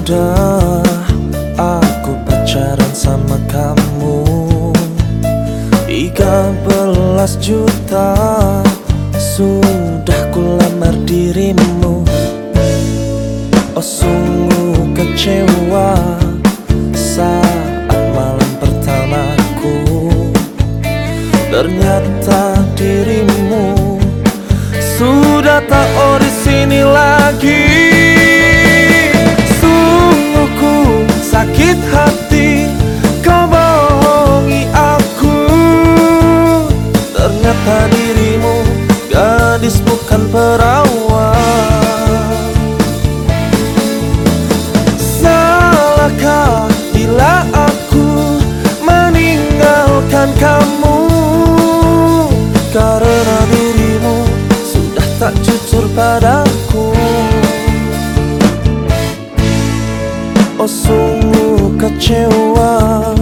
Sudah aku pacaran sama kamu 13 juta sudah ku lamar dirimu. Oh sungguh kecewa saat malam pertamaku, ternyata dirimu sudah tak di sini lagi. Sungguh ku sakit hati kau bohongi aku, ternyata dirimu gadis bukan perawan. Salahkah bila aku meninggalkan kamu, karena dirimu sudah tak jujur padaku. Oh sungguh kecewa